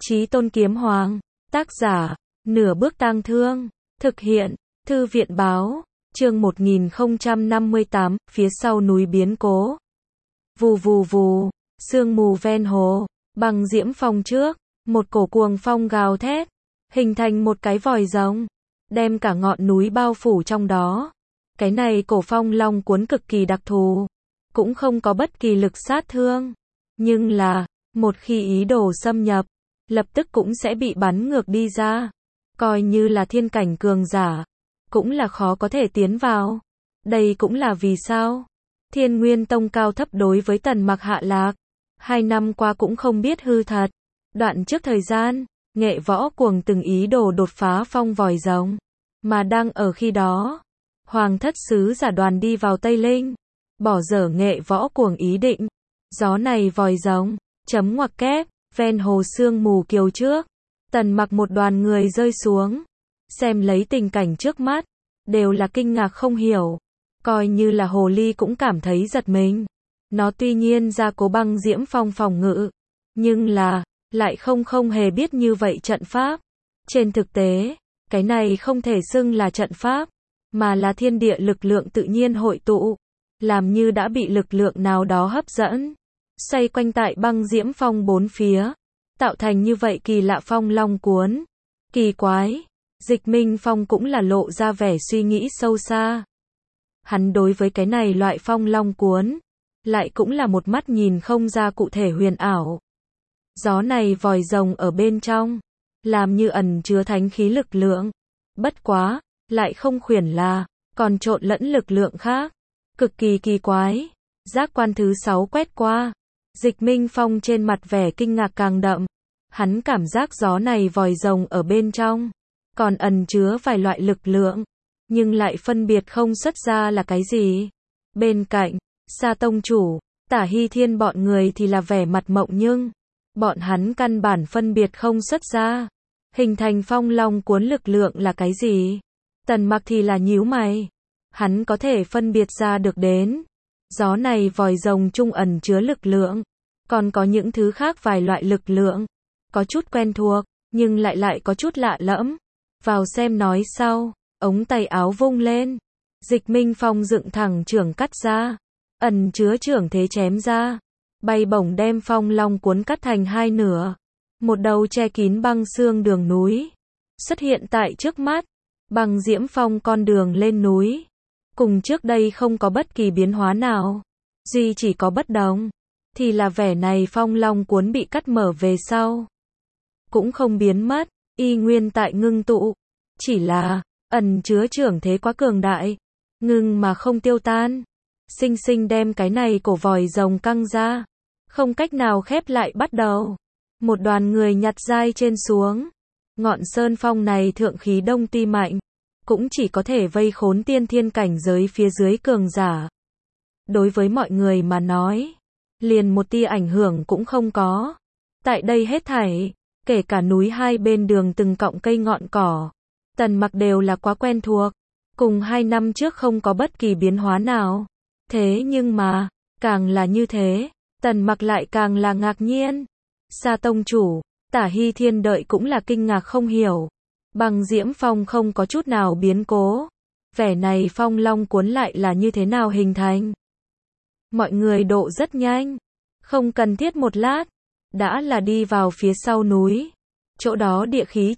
Chí Tôn Kiếm Hoàng, tác giả, Nửa Bước Tang Thương, thực hiện, Thư viện báo, chương 1058, phía sau núi biến cố. Vù vù vù, sương mù ven hồ, băng diễm phong trước, một cổ cuồng phong gào thét, hình thành một cái vòi rồng, đem cả ngọn núi bao phủ trong đó. Cái này cổ phong long cuốn cực kỳ đặc thù, cũng không có bất kỳ lực sát thương, nhưng là, một khi ý đồ xâm nhập, lập tức cũng sẽ bị bắn ngược đi ra, coi như là thiên cảnh cường giả, cũng là khó có thể tiến vào. Đây cũng là vì sao Thiên Nguyên Tông cao thấp đối với Tần Mặc hạ lạc, 2 năm qua cũng không biết hư thật. Đoạn trước thời gian, Nghệ Võ Cuồng từng ý đồ đột phá phong vòi rồng, mà đang ở khi đó, Hoàng thất sứ giả đoàn đi vào Tây Linh, bỏ dở Nghệ Võ Cuồng ý định. Gió này vòi rồng, chấm ngoặc kép, ven hồ sương mù kiều trước, Tần Mặc một đoàn người rơi xuống, xem lấy tình cảnh trước mắt, đều là kinh ngạc không hiểu, coi như là hồ ly cũng cảm thấy giật mình. Nó tuy nhiên ra cố băng diễm phong phòng ngự, nhưng là, lại không hề biết như vậy trận pháp. Trên thực tế, cái này không thể xưng là trận pháp, mà là thiên địa lực lượng tự nhiên hội tụ, làm như đã bị lực lượng nào đó hấp dẫn, xoay quanh tại băng diễm phong bốn phía, tạo thành như vậy kỳ lạ phong long cuốn. Kỳ quái, Dịch Minh Phong cũng là lộ ra vẻ suy nghĩ sâu xa. Hắn đối với cái này loại phong long cuốn, lại cũng là một mắt nhìn không ra cụ thể huyền ảo. Gió này vòi rồng ở bên trong, làm như ẩn chứa thánh khí lực lượng. Bất quá, lại không khuyển là, còn trộn lẫn lực lượng khác. Cực kỳ kỳ quái. Giác quan thứ 6 quét qua. Dịch Minh Phong trên mặt vẻ kinh ngạc càng đậm. Hắn cảm giác gió này vòi rồng ở bên trong, còn ẩn chứa vài loại lực lượng, nhưng lại phân biệt không xuất ra là cái gì. Bên cạnh, Sa tông chủ, Tả Hy Thiên bọn người thì là vẻ mặt mộng nhưng, bọn hắn căn bản phân biệt không xuất ra. Hình thành phong long cuốn lực lượng là cái gì? Tần Mặc thì là nhíu mày. Hắn có thể phân biệt ra được đến. Gió này vòi rồng trung ẩn chứa lực lượng. Còn có những thứ khác vài loại lực lượng. Có chút quen thuộc, nhưng lại có chút lạ lẫm. Vào xem nói sau, ống tay áo vung lên. Dịch Minh Phong dựng thẳng chưởng cắt ra. Ẩn chứa chưởng thế chém ra. Bay bổng đem phong long cuốn cắt thành hai nửa. Một đầu che kín băng xương đường núi xuất hiện tại trước mắt. Băng diễm phong con đường lên núi, cùng trước đây không có bất kỳ biến hóa nào, duy chỉ có bất đồng thì là vẻ này phong long cuốn bị cắt mở về sau, cũng không biến mất, y nguyên tại ngưng tụ, chỉ là ẩn chứa chưởng thế quá cường đại, ngưng mà không tiêu tan, sinh sinh đem cái này cổ vòi rồng căng ra, không cách nào khép lại. Bắt đầu, một đoàn người nhặt dai trên xuống. Ngọn sơn phong này thượng khí đông tuy mạnh, cũng chỉ có thể vây khốn tiên thiên cảnh giới phía dưới cường giả. Đối với mọi người mà nói, liền một tia ảnh hưởng cũng không có. Tại đây hết thảy, kể cả núi hai bên đường từng cọng cây ngọn cỏ, Tần Mặc đều là quá quen thuộc, cùng 2 năm trước không có bất kỳ biến hóa nào. Thế nhưng mà, càng là như thế, Tần Mặc lại càng là ngạc nhiên. Sa tông chủ, Tả Hy Thiên đợi cũng là kinh ngạc không hiểu. Băng diễm phong không có chút nào biến cố. Vẻ này phong long cuốn lại là như thế nào hình thành? Mọi người độ rất nhanh. Không cần thiết một lát. Đã là đi vào phía sau núi. Chỗ đó địa khí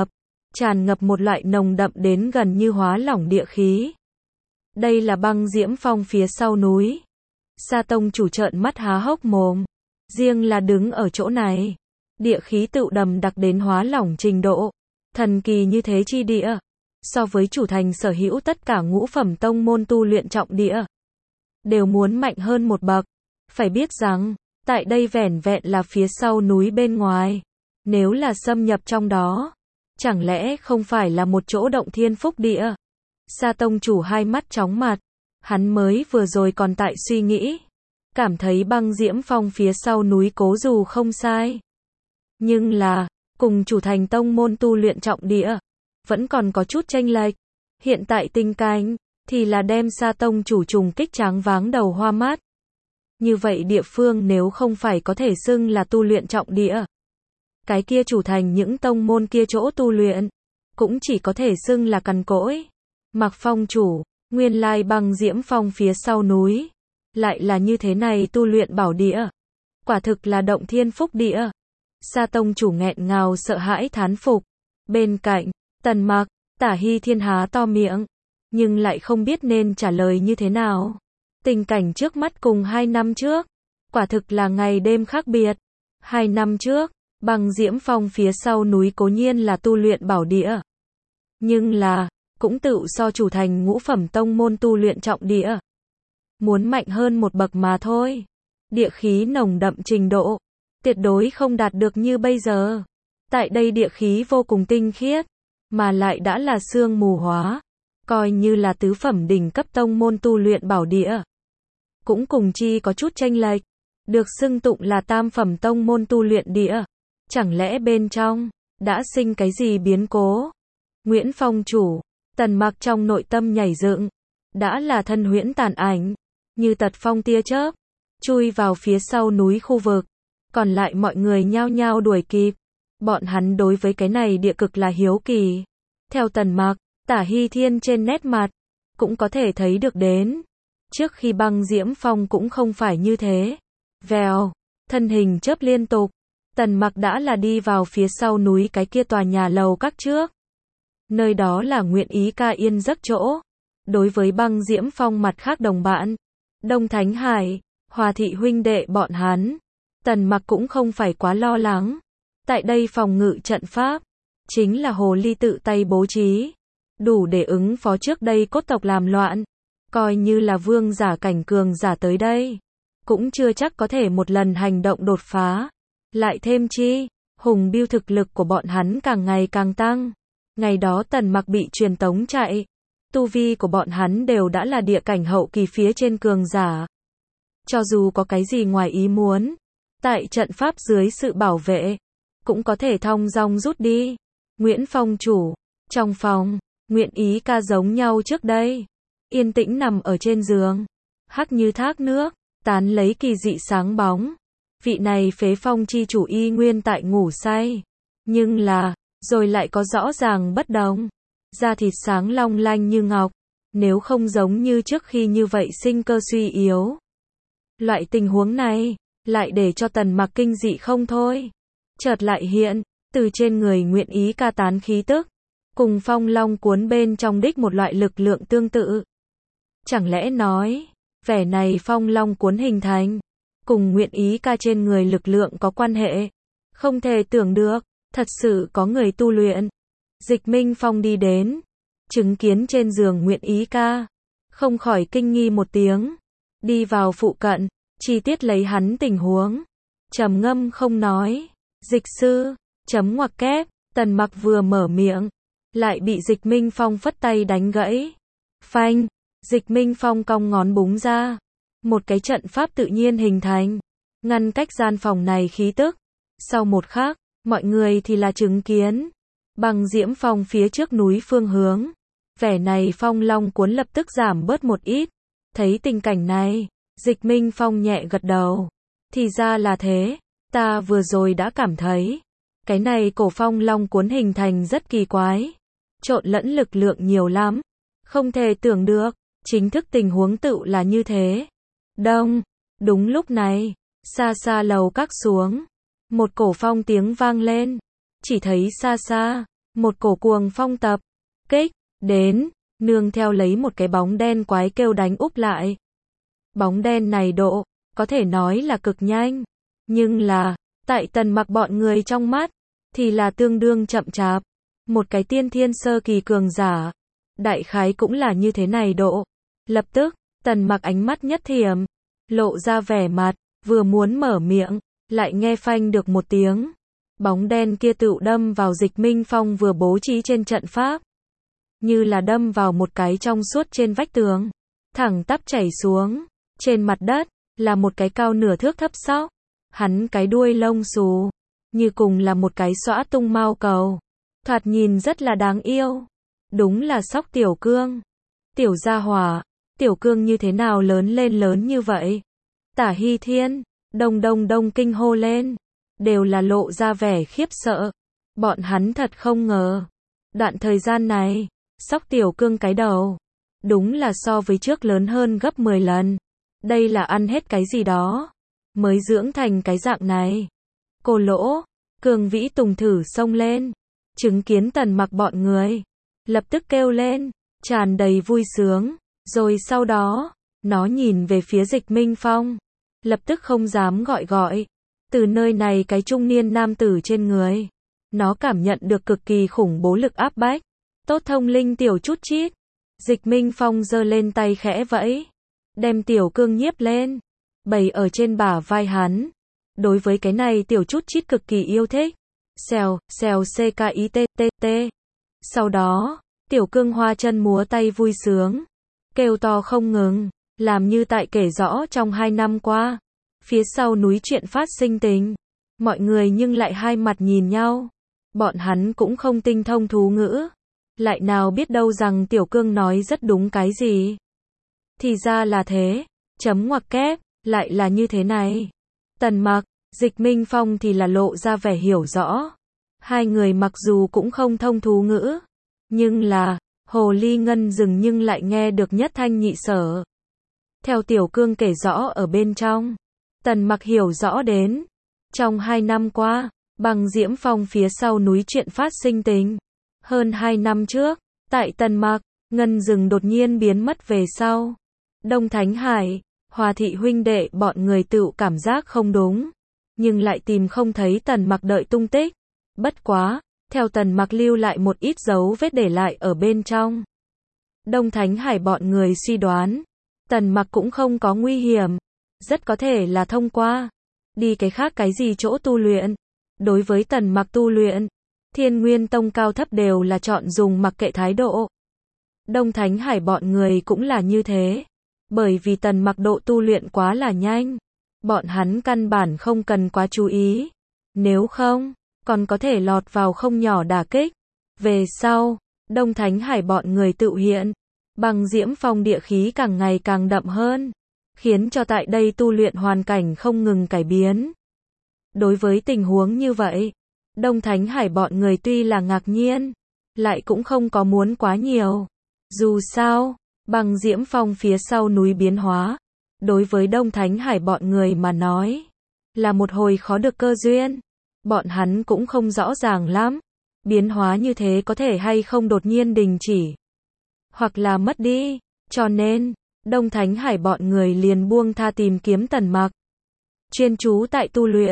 tràn ngập một loại nồng đậm đến gần như hóa lỏng địa khí. Đây là băng diễm phong phía sau núi. Sa tông chủ trợn mắt há hốc mồm. Riêng là đứng ở chỗ này, địa khí tựu đầm đặc đến hóa lỏng trình độ thần kỳ như thế chi địa, so với chủ thành sở hữu tất cả ngũ phẩm tông môn tu luyện trọng địa, đều muốn mạnh hơn một bậc. Phải biết rằng, tại đây vẻn vẹn là phía sau núi bên ngoài, nếu là xâm nhập trong đó, chẳng lẽ không phải là một chỗ động thiên phúc địa? Sa tông chủ hai mắt chóng mặt, hắn mới vừa rồi còn tại suy nghĩ, cảm thấy băng diễm phong phía sau núi cố dù không sai, nhưng là, cùng chủ thành tông môn tu luyện trọng địa, vẫn còn có chút chênh lệch. Hiện tại tình cảnh, thì là đem Sa tông chủ trùng kích tráng váng đầu hoa mắt. Như vậy địa phương nếu không phải có thể xưng là tu luyện trọng địa, cái kia chủ thành những tông môn kia chỗ tu luyện, cũng chỉ có thể xưng là cằn cỗi. Mặc Phong chủ, nguyên lai Băng Diễm Phong phía sau núi, lại là như thế này tu luyện bảo địa. Quả thực là động thiên phúc địa. Sa tông chủ nghẹn ngào sợ hãi thán phục. Bên cạnh, Tần Mặc, Tả Hy Thiên há to miệng, nhưng lại không biết nên trả lời như thế nào. Tình cảnh trước mắt cùng 2 năm trước, quả thực là ngày đêm khác biệt. 2 năm trước, Băng Diễm Phong phía sau núi cố nhiên là tu luyện bảo địa. Nhưng là, cũng tự so chủ thành ngũ phẩm tông môn tu luyện trọng địa. Muốn mạnh hơn một bậc mà thôi. Địa khí nồng đậm trình độ, tuyệt đối không đạt được như bây giờ. Tại đây địa khí vô cùng tinh khiết, mà lại đã là sương mù hóa, coi như là tứ phẩm đỉnh cấp tông môn tu luyện bảo địa. Cũng cùng chi có chút chênh lệch, được xưng tụng là tam phẩm tông môn tu luyện địa. Chẳng lẽ bên trong, đã sinh cái gì biến cố? Nguyễn Phong chủ, Tần Mặc trong nội tâm nhảy dựng, đã là thân huyễn tàn ảnh, như tật phong tia chớp, chui vào phía sau núi khu vực. Còn lại mọi người nhao nhao đuổi kịp. Bọn hắn đối với cái này địa cực là hiếu kỳ. Theo Tần Mặc, Tả Hy Thiên trên nét mặt, cũng có thể thấy được đến. Trước khi Băng Diễm Phong cũng không phải như thế. Vèo, thân hình chớp liên tục. Tần Mặc đã là đi vào phía sau núi cái kia tòa nhà lầu các trước. Nơi đó là nguyện ý ca yên giấc chỗ. Đối với Băng Diễm Phong mặt khác đồng bạn, Đông Thánh Hải, Hòa Thị huynh đệ bọn hắn, Tần Mặc cũng không phải quá lo lắng. Tại đây phòng ngự trận pháp, chính là hồ ly tự tay bố trí, đủ để ứng phó trước đây cốt tộc làm loạn. Coi như là vương giả cảnh cường giả tới đây, cũng chưa chắc có thể một lần hành động đột phá. Lại thêm chi, Hùng Biêu thực lực của bọn hắn càng ngày càng tăng. Ngày đó Tần Mặc bị truyền tống chạy, tu vi của bọn hắn đều đã là địa cảnh hậu kỳ phía trên cường giả. Cho dù có cái gì ngoài ý muốn, tại trận pháp dưới sự bảo vệ, cũng có thể thong dong rút đi. Nguyễn Phong chủ, trong phòng, Nguyện Ý ca giống nhau trước đây, yên tĩnh nằm ở trên giường, hắc như thác nước, tán lấy kỳ dị sáng bóng. Vị này phế phong chi chủ y nguyên tại ngủ say, nhưng là, rồi lại có rõ ràng bất đồng. Da thịt sáng long lanh như ngọc, nếu không giống như trước khi như vậy sinh cơ suy yếu. Loại tình huống này, lại để cho Tần Mặc kinh dị không thôi. Chợt lại hiện, từ trên người Nguyện Ý ca tán khí tức, cùng phong long cuốn bên trong đích một loại lực lượng tương tự. Chẳng lẽ nói, vẻ này phong long cuốn hình thành, cùng Nguyện Ý ca trên người lực lượng có quan hệ? Không thể tưởng được, thật sự có người tu luyện. Dịch Minh Phong đi đến, chứng kiến trên giường Nguyện Ý ca, không khỏi kinh nghi một tiếng. Đi vào phụ cận, chi tiết lấy hắn tình huống, trầm ngâm không nói. Dịch sư, chấm ngoặc kép, Tần Mặc vừa mở miệng, lại bị Dịch Minh Phong phất tay đánh gãy. Phanh, Dịch Minh Phong cong ngón búng ra, một cái trận pháp tự nhiên hình thành, ngăn cách gian phòng này khí tức. Sau một khắc, mọi người thì là chứng kiến Băng Diễm Phong phía trước núi phương hướng, vẻ này phong long cuốn lập tức giảm bớt một ít. Thấy tình cảnh này, Dịch Minh Phong nhẹ gật đầu. Thì ra là thế, ta vừa rồi đã cảm thấy, cái này cổ phong long cuốn hình thành rất kỳ quái, trộn lẫn lực lượng nhiều lắm, không thể tưởng được, chính thức tình huống tựu là như thế. Đông, đúng lúc này, xa xa lầu các xuống, một cổ phong tiếng vang lên, chỉ thấy xa xa, một cổ cuồng phong tập kích đến, nương theo lấy một cái bóng đen quái kêu đánh úp lại. Bóng đen này độ, có thể nói là cực nhanh, nhưng là, tại Tần Mặc bọn người trong mắt, thì là tương đương chậm chạp. Một cái tiên thiên sơ kỳ cường giả, đại khái cũng là như thế này độ. Lập tức, Tần Mặc ánh mắt nhất thiểm, lộ ra vẻ mặt, vừa muốn mở miệng, lại nghe phanh được một tiếng. Bóng đen kia tựu đâm vào Dịch Minh Phong vừa bố trí trên trận pháp, như là đâm vào một cái trong suốt trên vách tường, thẳng tắp chảy xuống. Trên mặt đất, là một cái cao nửa thước thấp sóc, hắn cái đuôi lông xù, như cùng là một cái xõa tung mao cầu, thoạt nhìn rất là đáng yêu. Đúng là sóc tiểu cương. Tiểu gia hỏa, tiểu cương như thế nào lớn lên lớn như vậy? Tả Hy Thiên, đông kinh hô lên. đều là lộ ra vẻ khiếp sợ. Bọn hắn thật không ngờ. Đoạn thời gian này, Sóc Tiểu Cương cái đầu, đúng là so với trước lớn hơn gấp 10 lần. Đây là ăn hết cái gì đó, mới dưỡng thành cái dạng này. Cô Lỗ, Cường Vĩ Tùng thử xông lên, chứng kiến Tần Mặc bọn người, lập tức kêu lên, tràn đầy vui sướng. Rồi sau đó, nó nhìn về phía Dịch Minh Phong, lập tức không dám gọi. Từ nơi này cái trung niên nam tử trên người, nó cảm nhận được cực kỳ khủng bố lực áp bách. Tốt thông linh tiểu chút chít. Dịch Minh Phong giơ lên tay khẽ vẫy, đem Tiểu Cương nhiếp lên, bày ở trên bả vai hắn. Đối với cái này tiểu chút chít cực kỳ yêu thích. Xèo, xèo CKITTT. Sau đó, Tiểu Cương hoa chân múa tay vui sướng, kêu to không ngừng, làm như tại kể rõ trong 2 năm qua, phía sau núi chuyện phát sinh tình. Mọi người nhưng lại hai mặt nhìn nhau. Bọn hắn cũng không tinh thông thú ngữ, lại nào biết đâu rằng Tiểu Cương nói rất đúng cái gì. Thì ra là thế, chấm ngoặc kép, lại là như thế này. Tần Mặc, Dịch Minh Phong thì là lộ ra vẻ hiểu rõ. Hai người mặc dù cũng không thông thú ngữ, nhưng là, hồ ly ngân rừng nhưng lại nghe được nhất thanh nhị sở. Theo Tiểu Cương kể rõ ở bên trong, Tần Mặc hiểu rõ đến, trong 2 năm qua, Băng Diễm Phong phía sau núi chuyện phát sinh tình. Hơn 2 năm trước, tại Tần Mặc, ngân rừng đột nhiên biến mất về sau. Đông Thánh Hải, Hòa Thị huynh đệ bọn người tự cảm giác không đúng, nhưng lại tìm không thấy Tần Mặc đợi tung tích. Bất quá, theo Tần Mặc lưu lại một ít dấu vết để lại ở bên trong. Đông Thánh Hải bọn người suy đoán, Tần Mặc cũng không có nguy hiểm, rất có thể là thông qua đi cái khác cái gì chỗ tu luyện. Đối với Tần Mặc tu luyện, Thiên Nguyên Tông cao thấp đều là chọn dùng mặc kệ thái độ. Đông Thánh Hải bọn người cũng là như thế, bởi vì Tần Mặc độ tu luyện quá là nhanh, bọn hắn căn bản không cần quá chú ý, nếu không, còn có thể lọt vào không nhỏ đả kích. Về sau, Đông Thánh Hải bọn người tự hiện, Băng Diễm Phong địa khí càng ngày càng đậm hơn, khiến cho tại đây tu luyện hoàn cảnh không ngừng cải biến. Đối với tình huống như vậy, Đông Thánh Hải bọn người tuy là ngạc nhiên, lại cũng không có muốn quá nhiều. Dù sao, Băng Diễm Phong phía sau núi biến hóa, đối với Đông Thánh Hải bọn người mà nói, là một hồi khó được cơ duyên. Bọn hắn cũng không rõ ràng lắm, biến hóa như thế có thể hay không đột nhiên đình chỉ, hoặc là mất đi, cho nên, Đông Thánh Hải bọn người liền buông tha tìm kiếm Tần Mặc. Chuyên chú tại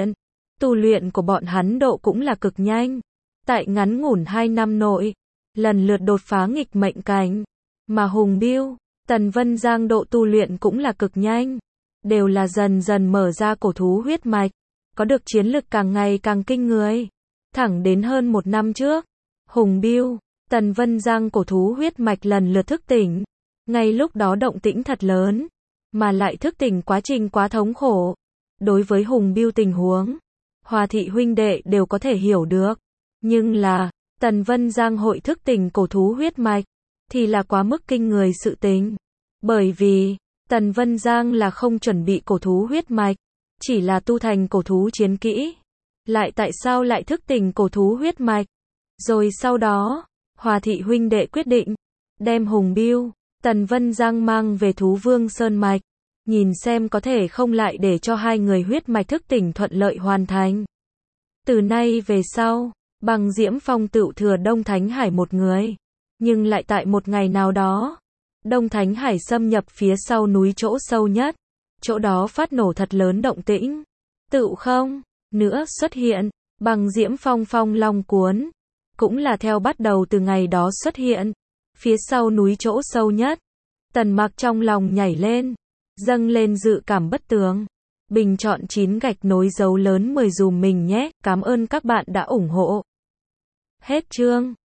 tu luyện của bọn hắn độ cũng là cực nhanh. Tại ngắn ngủn 2 năm nội, lần lượt đột phá nghịch mệnh cảnh, mà Hùng Biêu, Tần Vân Giang độ tu luyện cũng là cực nhanh, đều là dần dần mở ra cổ thú huyết mạch, có được chiến lực càng ngày càng kinh người. Thẳng đến hơn 1 năm trước, Hùng Biêu, Tần Vân Giang cổ thú huyết mạch lần lượt thức tỉnh. Ngay lúc đó động tĩnh thật lớn, mà lại thức tỉnh quá trình quá thống khổ. Đối với Hùng Biêu tình huống, Hòa Thị huynh đệ đều có thể hiểu được. Nhưng là, Tần Vân Giang hội thức tỉnh cổ thú huyết mạch, thì là quá mức kinh người sự tình. Bởi vì, Tần Vân Giang là không chuẩn bị cổ thú huyết mạch, chỉ là tu thành cổ thú chiến kỹ. Lại tại sao lại thức tỉnh cổ thú huyết mạch? Rồi sau đó, Hòa Thị huynh đệ quyết định, đem Hùng Biêu, Tần Vân Giang mang về Thú Vương Sơn Mạch, nhìn xem có thể không lại để cho hai người huyết mạch thức tỉnh thuận lợi hoàn thành. Từ nay về sau, Băng Diễm Phong tựu thừa Đông Thánh Hải một người. Nhưng lại tại một ngày nào đó, Đông Thánh Hải xâm nhập phía sau núi chỗ sâu nhất, chỗ đó phát nổ thật lớn động tĩnh. Tựu không nữa xuất hiện, Băng Diễm Phong phong long cuốn, cũng là theo bắt đầu từ ngày đó xuất hiện. Phía sau núi chỗ sâu nhất, Tần Mặc trong lòng nhảy lên, dâng lên dự cảm bất tường. Bình chọn 9 gạch nối dấu lớn 10 dùm mình nhé, cảm ơn các bạn đã ủng hộ. Hết chương.